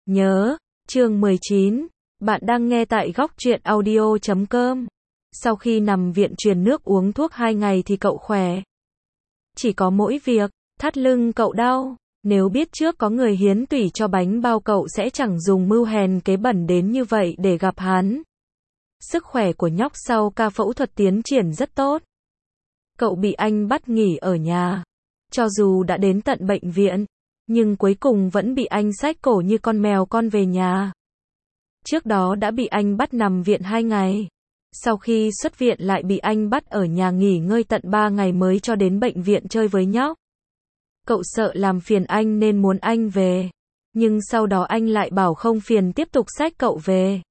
Nhớ, chương 19, bạn đang nghe tại góc truyện audio.com. Sau khi nằm viện truyền nước uống thuốc 2 ngày thì cậu khỏe. Chỉ có mỗi việc, thắt lưng cậu đau. Nếu biết trước có người hiến tủy cho bánh bao cậu sẽ chẳng dùng mưu hèn kế bẩn đến như vậy để gặp hắn. Sức khỏe của nhóc sau ca phẫu thuật tiến triển rất tốt. Cậu bị anh bắt nghỉ ở nhà. Cho dù đã đến tận bệnh viện, nhưng cuối cùng vẫn bị anh xách cổ như con mèo con về nhà. Trước đó đã bị anh bắt nằm viện 2 ngày. Sau khi xuất viện lại bị anh bắt ở nhà nghỉ ngơi tận 3 ngày mới cho đến bệnh viện chơi với nhóc. Cậu sợ làm phiền anh nên muốn anh về. Nhưng sau đó anh lại bảo không phiền tiếp tục xách cậu về.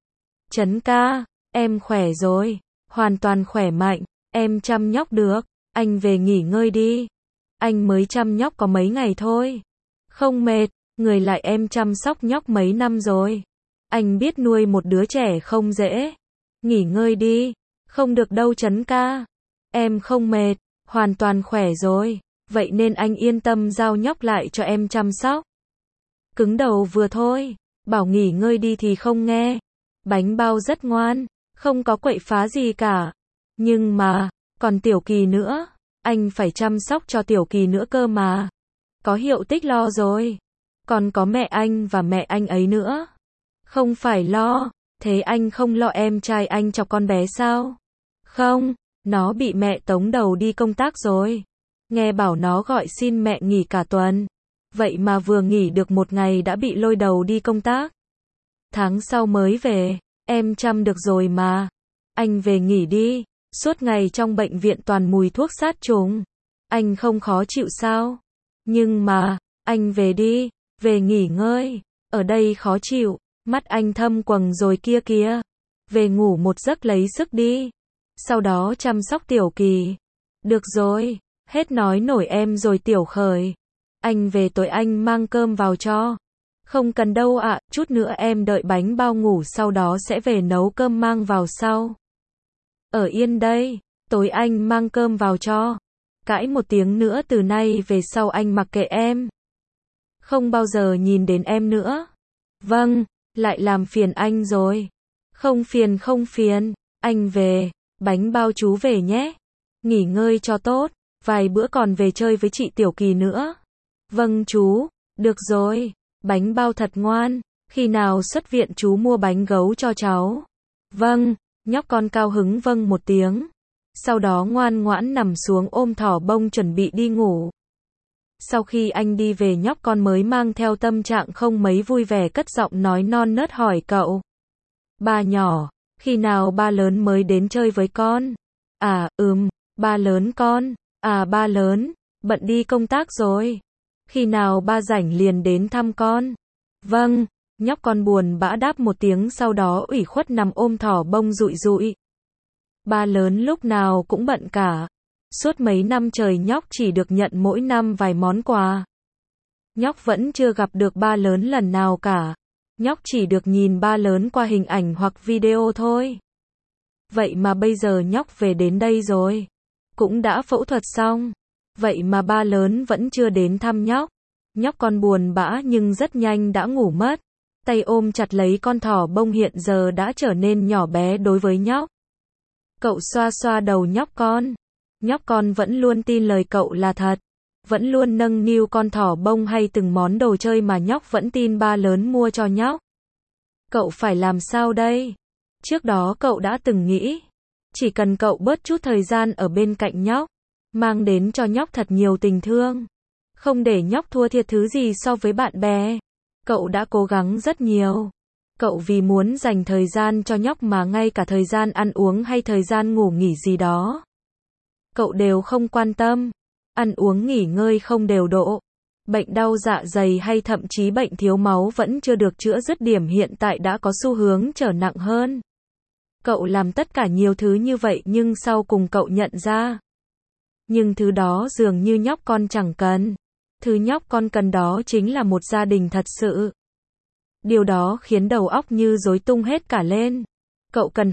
Trấn ca, em khỏe rồi. Hoàn toàn khỏe mạnh. Em chăm nhóc được. Anh về nghỉ ngơi đi. Anh mới chăm nhóc có mấy ngày thôi. Không mệt, người lại em chăm sóc nhóc mấy năm rồi. Anh biết nuôi một đứa trẻ không dễ. Nghỉ ngơi đi. Không được đâu Trấn ca. Em không mệt, hoàn toàn khỏe rồi. Vậy nên anh yên tâm giao nhóc lại cho em chăm sóc. Cứng đầu vừa thôi. Bảo nghỉ ngơi đi thì không nghe. Bánh bao rất ngoan, không có quậy phá gì cả. Nhưng mà, còn Tiểu Kỳ nữa. Anh phải chăm sóc cho Tiểu Kỳ nữa cơ mà. Có Hiệu Tích lo rồi. Còn có mẹ anh và mẹ anh ấy nữa. Không phải lo. Thế anh không lo em trai anh cho con bé sao? Không, nó bị mẹ tống đầu đi công tác rồi. Nghe bảo nó gọi xin mẹ nghỉ cả tuần. Vậy mà vừa nghỉ được 1 ngày đã bị lôi đầu đi công tác. Tháng sau mới về, em chăm được rồi mà. Anh về nghỉ đi. Suốt ngày trong bệnh viện toàn mùi thuốc sát trùng. Anh không khó chịu sao? Nhưng mà, anh về đi, về nghỉ ngơi. Ở đây khó chịu, mắt anh thâm quầng rồi kia kìa. Về ngủ một giấc lấy sức đi. Sau đó chăm sóc Tiểu Kỳ. Được rồi, hết nói nổi em rồi Tiểu Khởi. Anh về tối anh mang cơm vào cho. Không cần đâu ạ, chút nữa em đợi bánh bao ngủ sau đó sẽ về nấu cơm mang vào sau. Ở yên đây, tối anh mang cơm vào cho. Cãi một tiếng nữa từ nay về sau anh mặc kệ em. Không bao giờ nhìn đến em nữa. Vâng, lại làm phiền anh rồi. Không phiền, anh về, bánh bao chú về nhé. Nghỉ ngơi cho tốt, vài bữa còn về chơi với chị Tiểu Kỳ nữa. Vâng chú, được rồi, bánh bao thật ngoan, khi nào xuất viện chú mua bánh gấu cho cháu. Vâng, nhóc con cao hứng vâng một tiếng. Sau đó ngoan ngoãn nằm xuống ôm thỏ bông chuẩn bị đi ngủ. Sau khi anh đi về nhóc con mới mang theo tâm trạng không mấy vui vẻ cất giọng nói non nớt hỏi cậu. Ba nhỏ, khi nào ba lớn mới đến chơi với con? À, ba lớn con. À ba lớn, bận đi công tác rồi. Khi nào ba rảnh liền đến thăm con? Vâng, nhóc con buồn bã đáp một tiếng sau đó ủy khuất nằm ôm thỏ bông dụi dụi. Ba lớn lúc nào cũng bận cả. Suốt mấy năm trời nhóc chỉ được nhận mỗi năm vài món quà. Nhóc vẫn chưa gặp được ba lớn lần nào cả. Nhóc chỉ được nhìn ba lớn qua hình ảnh hoặc video thôi. Vậy mà bây giờ nhóc về đến đây rồi. Cũng đã phẫu thuật xong. Vậy mà ba lớn vẫn chưa đến thăm nhóc. Nhóc con buồn bã nhưng rất nhanh đã ngủ mất. Tay ôm chặt lấy con thỏ bông hiện giờ đã trở nên nhỏ bé đối với nhóc. Cậu xoa xoa đầu nhóc con. Nhóc con vẫn luôn tin lời cậu là thật. Vẫn luôn nâng niu con thỏ bông hay từng món đồ chơi mà nhóc vẫn tin ba lớn mua cho nhóc. Cậu phải làm sao đây? Trước đó cậu đã từng nghĩ. Chỉ cần cậu bớt chút thời gian ở bên cạnh nhóc. Mang đến cho nhóc thật nhiều tình thương. Không để nhóc thua thiệt thứ gì so với bạn bè. Cậu đã cố gắng rất nhiều. Cậu vì muốn dành thời gian cho nhóc mà ngay cả thời gian ăn uống hay thời gian ngủ nghỉ gì đó. Cậu đều không quan tâm. Ăn uống nghỉ ngơi không đều độ. Bệnh đau dạ dày hay thậm chí bệnh thiếu máu vẫn chưa được chữa dứt điểm hiện tại đã có xu hướng trở nặng hơn. Cậu làm tất cả nhiều thứ như vậy nhưng sau cùng cậu nhận ra. Nhưng thứ đó dường như nhóc con chẳng cần. Thứ nhóc con cần đó chính là một gia đình thật sự. Điều đó khiến đầu óc như rối tung hết cả lên. Cậu cần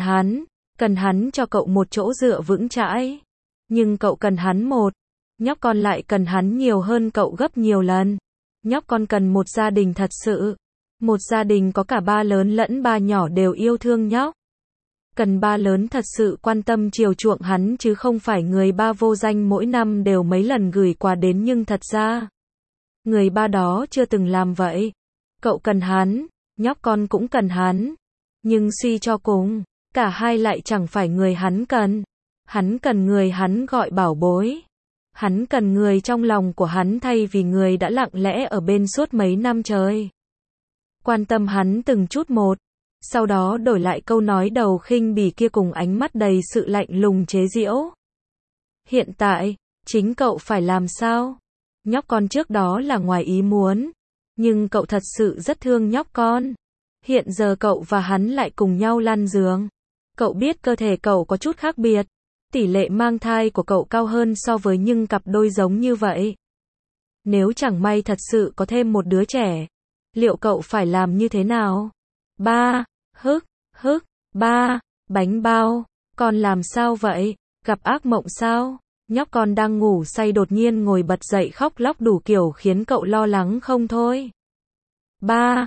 hắn cho cậu một chỗ dựa vững chãi. Nhưng cậu cần hắn một. Nhóc con lại cần hắn nhiều hơn cậu gấp nhiều lần. Nhóc con cần một gia đình thật sự. Một gia đình có cả ba lớn lẫn ba nhỏ đều yêu thương nhóc. Cần ba lớn thật sự quan tâm chiều chuộng hắn chứ không phải người ba vô danh mỗi năm đều mấy lần gửi quà đến, nhưng thật ra người ba đó chưa từng làm vậy. Cậu cần hắn, nhóc con cũng cần hắn. Nhưng suy cho cùng, cả hai lại chẳng phải người hắn cần. Hắn cần người hắn gọi bảo bối. Hắn cần người trong lòng của hắn thay vì người đã lặng lẽ ở bên suốt mấy năm trời. Quan tâm hắn từng chút một. Sau đó đổi lại câu nói đầu khinh bỉ kia cùng ánh mắt đầy sự lạnh lùng chế giễu. Hiện tại, chính cậu phải làm sao? Nhóc con trước đó là ngoài ý muốn. Nhưng cậu thật sự rất thương nhóc con. Hiện giờ cậu và hắn lại cùng nhau lăn giường. Cậu biết cơ thể cậu có chút khác biệt. Tỷ lệ mang thai của cậu cao hơn so với những cặp đôi giống như vậy. Nếu chẳng may thật sự có thêm một đứa trẻ, liệu cậu phải làm như thế nào? Ba, ba, bánh bao, con làm sao vậy? Gặp ác mộng sao? Nhóc con đang ngủ say đột nhiên ngồi bật dậy khóc lóc đủ kiểu khiến cậu lo lắng không thôi. Ba,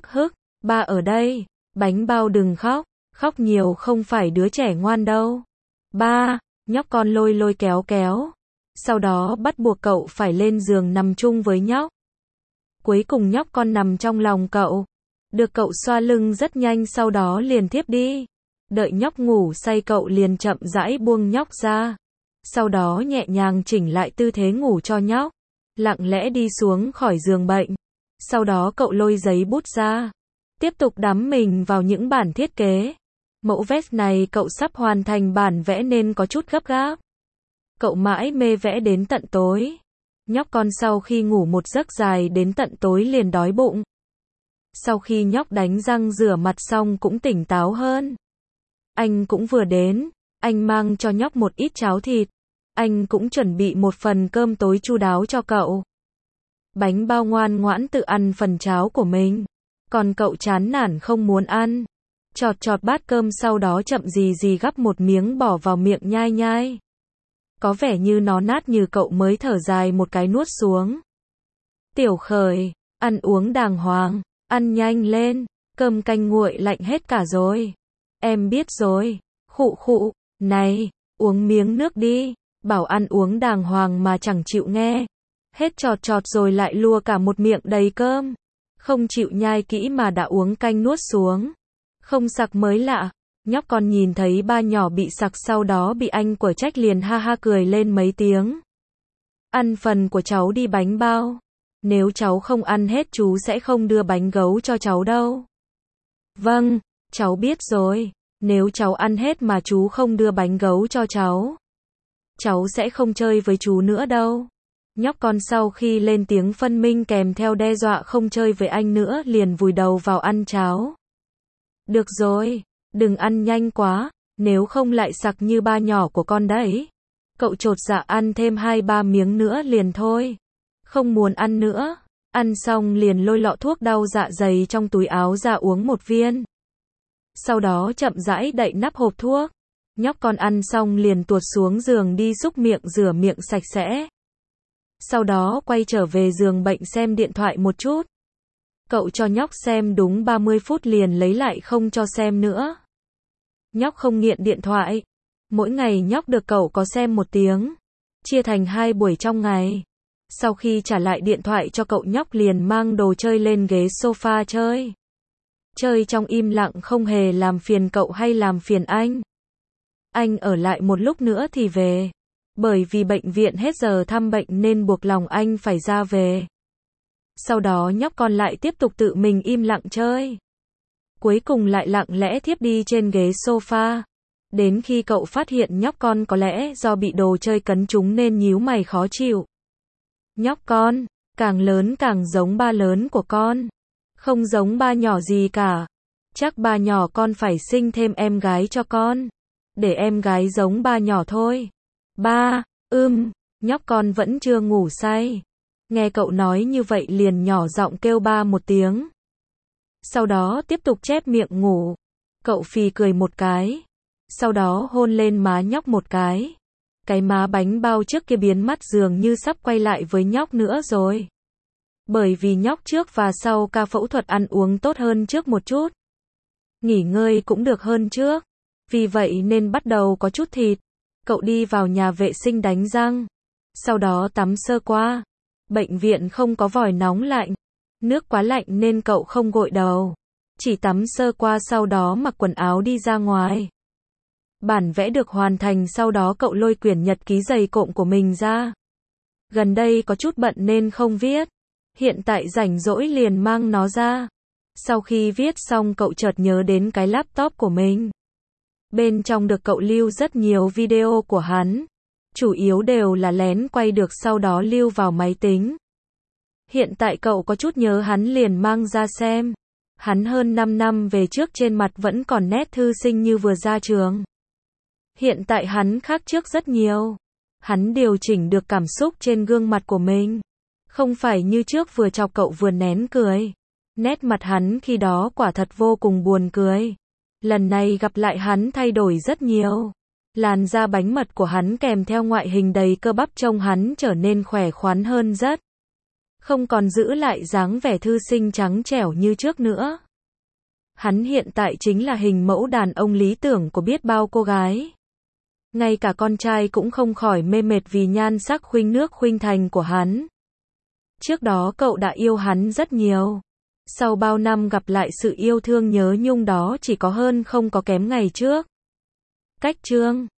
ba ở đây, bánh bao đừng khóc, khóc nhiều không phải đứa trẻ ngoan đâu. Ba, nhóc con lôi lôi kéo kéo. Sau đó bắt buộc cậu phải lên giường nằm chung với nhóc. Cuối cùng nhóc con nằm trong lòng cậu. Được cậu xoa lưng rất nhanh, sau đó liền thiếp đi. Đợi nhóc ngủ say cậu liền chậm rãi buông nhóc ra. Sau đó nhẹ nhàng chỉnh lại tư thế ngủ cho nhóc. Lặng lẽ đi xuống khỏi giường bệnh. Sau đó cậu lôi giấy bút ra. Tiếp tục đắm mình vào những bản thiết kế. Mẫu vest này cậu sắp hoàn thành bản vẽ nên có chút gấp gáp. Cậu mãi mê vẽ đến tận tối. Nhóc con sau khi ngủ một giấc dài đến tận tối liền đói bụng. Sau khi nhóc đánh răng rửa mặt xong cũng tỉnh táo hơn. Anh cũng vừa đến, anh mang cho nhóc một ít cháo thịt. Anh cũng chuẩn bị một phần cơm tối chu đáo cho cậu. Bánh bao ngoan ngoãn tự ăn phần cháo của mình. Còn cậu chán nản không muốn ăn. Chọt bát cơm sau đó chậm gì gắp một miếng bỏ vào miệng nhai nhai. Có vẻ như nó nát như cậu mới thở dài một cái nuốt xuống. Tiểu Khởi, ăn uống đàng hoàng, ăn nhanh lên, cơm canh nguội lạnh hết cả rồi. Em biết rồi, khụ, này, uống miếng nước đi, bảo ăn uống đàng hoàng mà chẳng chịu nghe. Hết chọt rồi lại lua cả một miệng đầy cơm. Không chịu nhai kỹ mà đã uống canh nuốt xuống. Không sặc mới lạ. Nhóc con nhìn thấy ba nhỏ bị sặc sau đó bị anh của trách liền ha ha cười lên mấy tiếng. Ăn phần của cháu đi bánh bao. Nếu cháu không ăn hết chú sẽ không đưa bánh gấu cho cháu đâu. Vâng, cháu biết rồi. Nếu cháu ăn hết mà chú không đưa bánh gấu cho cháu, cháu sẽ không chơi với chú nữa đâu. Nhóc con sau khi lên tiếng phân minh kèm theo đe dọa không chơi với anh nữa liền vùi đầu vào ăn cháo. Được rồi, đừng ăn nhanh quá, nếu không lại sặc như ba nhỏ của con đấy. Cậu chột dạ ăn thêm 2-3 miếng nữa liền thôi. Không muốn ăn nữa. Ăn xong liền lôi lọ thuốc đau dạ dày trong túi áo ra uống một viên. Sau đó chậm rãi đậy nắp hộp thuốc. Nhóc con ăn xong liền tuột xuống giường đi xúc miệng rửa miệng sạch sẽ. Sau đó quay trở về giường bệnh xem điện thoại một chút. Cậu cho nhóc xem đúng 30 phút liền lấy lại không cho xem nữa. Nhóc không nghiện điện thoại. Mỗi ngày nhóc được cậu có xem 1 tiếng. Chia thành 2 buổi trong ngày. Sau khi trả lại điện thoại cho cậu nhóc liền mang đồ chơi lên ghế sofa chơi. Chơi trong im lặng không hề làm phiền cậu hay làm phiền anh. Anh ở lại một lúc nữa thì về. Bởi vì bệnh viện hết giờ thăm bệnh nên buộc lòng anh phải ra về. Sau đó nhóc con lại tiếp tục tự mình im lặng chơi. Cuối cùng lại lặng lẽ thiếp đi trên ghế sofa. Đến khi cậu phát hiện nhóc con có lẽ do bị đồ chơi cấn trúng nên nhíu mày khó chịu. Nhóc con, càng lớn càng giống ba lớn của con. Không giống ba nhỏ gì cả. Chắc ba nhỏ con phải sinh thêm em gái cho con. Để em gái giống ba nhỏ thôi. Ba, nhóc con vẫn chưa ngủ say. Nghe cậu nói như vậy liền nhỏ giọng kêu ba một tiếng. Sau đó tiếp tục chép miệng ngủ. Cậu phì cười một cái. Sau đó hôn lên má nhóc một cái. Cái má bánh bao trước kia biến mất dường như sắp quay lại với nhóc nữa rồi. Bởi vì nhóc trước và sau ca phẫu thuật ăn uống tốt hơn trước một chút. Nghỉ ngơi cũng được hơn trước. Vì vậy nên bắt đầu có chút thịt. Cậu đi vào nhà vệ sinh đánh răng. Sau đó tắm sơ qua. Bệnh viện không có vòi nóng lạnh. Nước quá lạnh nên cậu không gội đầu. Chỉ tắm sơ qua sau đó mặc quần áo đi ra ngoài. Bản vẽ được hoàn thành sau đó cậu lôi quyển nhật ký dày cộm của mình ra. Gần đây có chút bận nên không viết. Hiện tại rảnh rỗi liền mang nó ra. Sau khi viết xong cậu chợt nhớ đến cái laptop của mình. Bên trong được cậu lưu rất nhiều video của hắn. Chủ yếu đều là lén quay được sau đó lưu vào máy tính. Hiện tại cậu có chút nhớ hắn liền mang ra xem. Hắn hơn 5 năm về trước trên mặt vẫn còn nét thư sinh như vừa ra trường. Hiện tại hắn khác trước rất nhiều. Hắn điều chỉnh được cảm xúc trên gương mặt của mình. Không phải như trước vừa chọc cậu vừa nén cười. Nét mặt hắn khi đó quả thật vô cùng buồn cười. Lần này gặp lại hắn thay đổi rất nhiều. Làn da bánh mật của hắn kèm theo ngoại hình đầy cơ bắp trông hắn trở nên khỏe khoắn hơn rất. Không còn giữ lại dáng vẻ thư sinh trắng trẻo như trước nữa. Hắn hiện tại chính là hình mẫu đàn ông lý tưởng của biết bao cô gái. Ngay cả con trai cũng không khỏi mê mệt vì nhan sắc khuynh nước khuynh thành của hắn. Trước đó cậu đã yêu hắn rất nhiều. Sau bao năm gặp lại sự yêu thương nhớ nhung đó chỉ có hơn không có kém ngày trước. Cách chương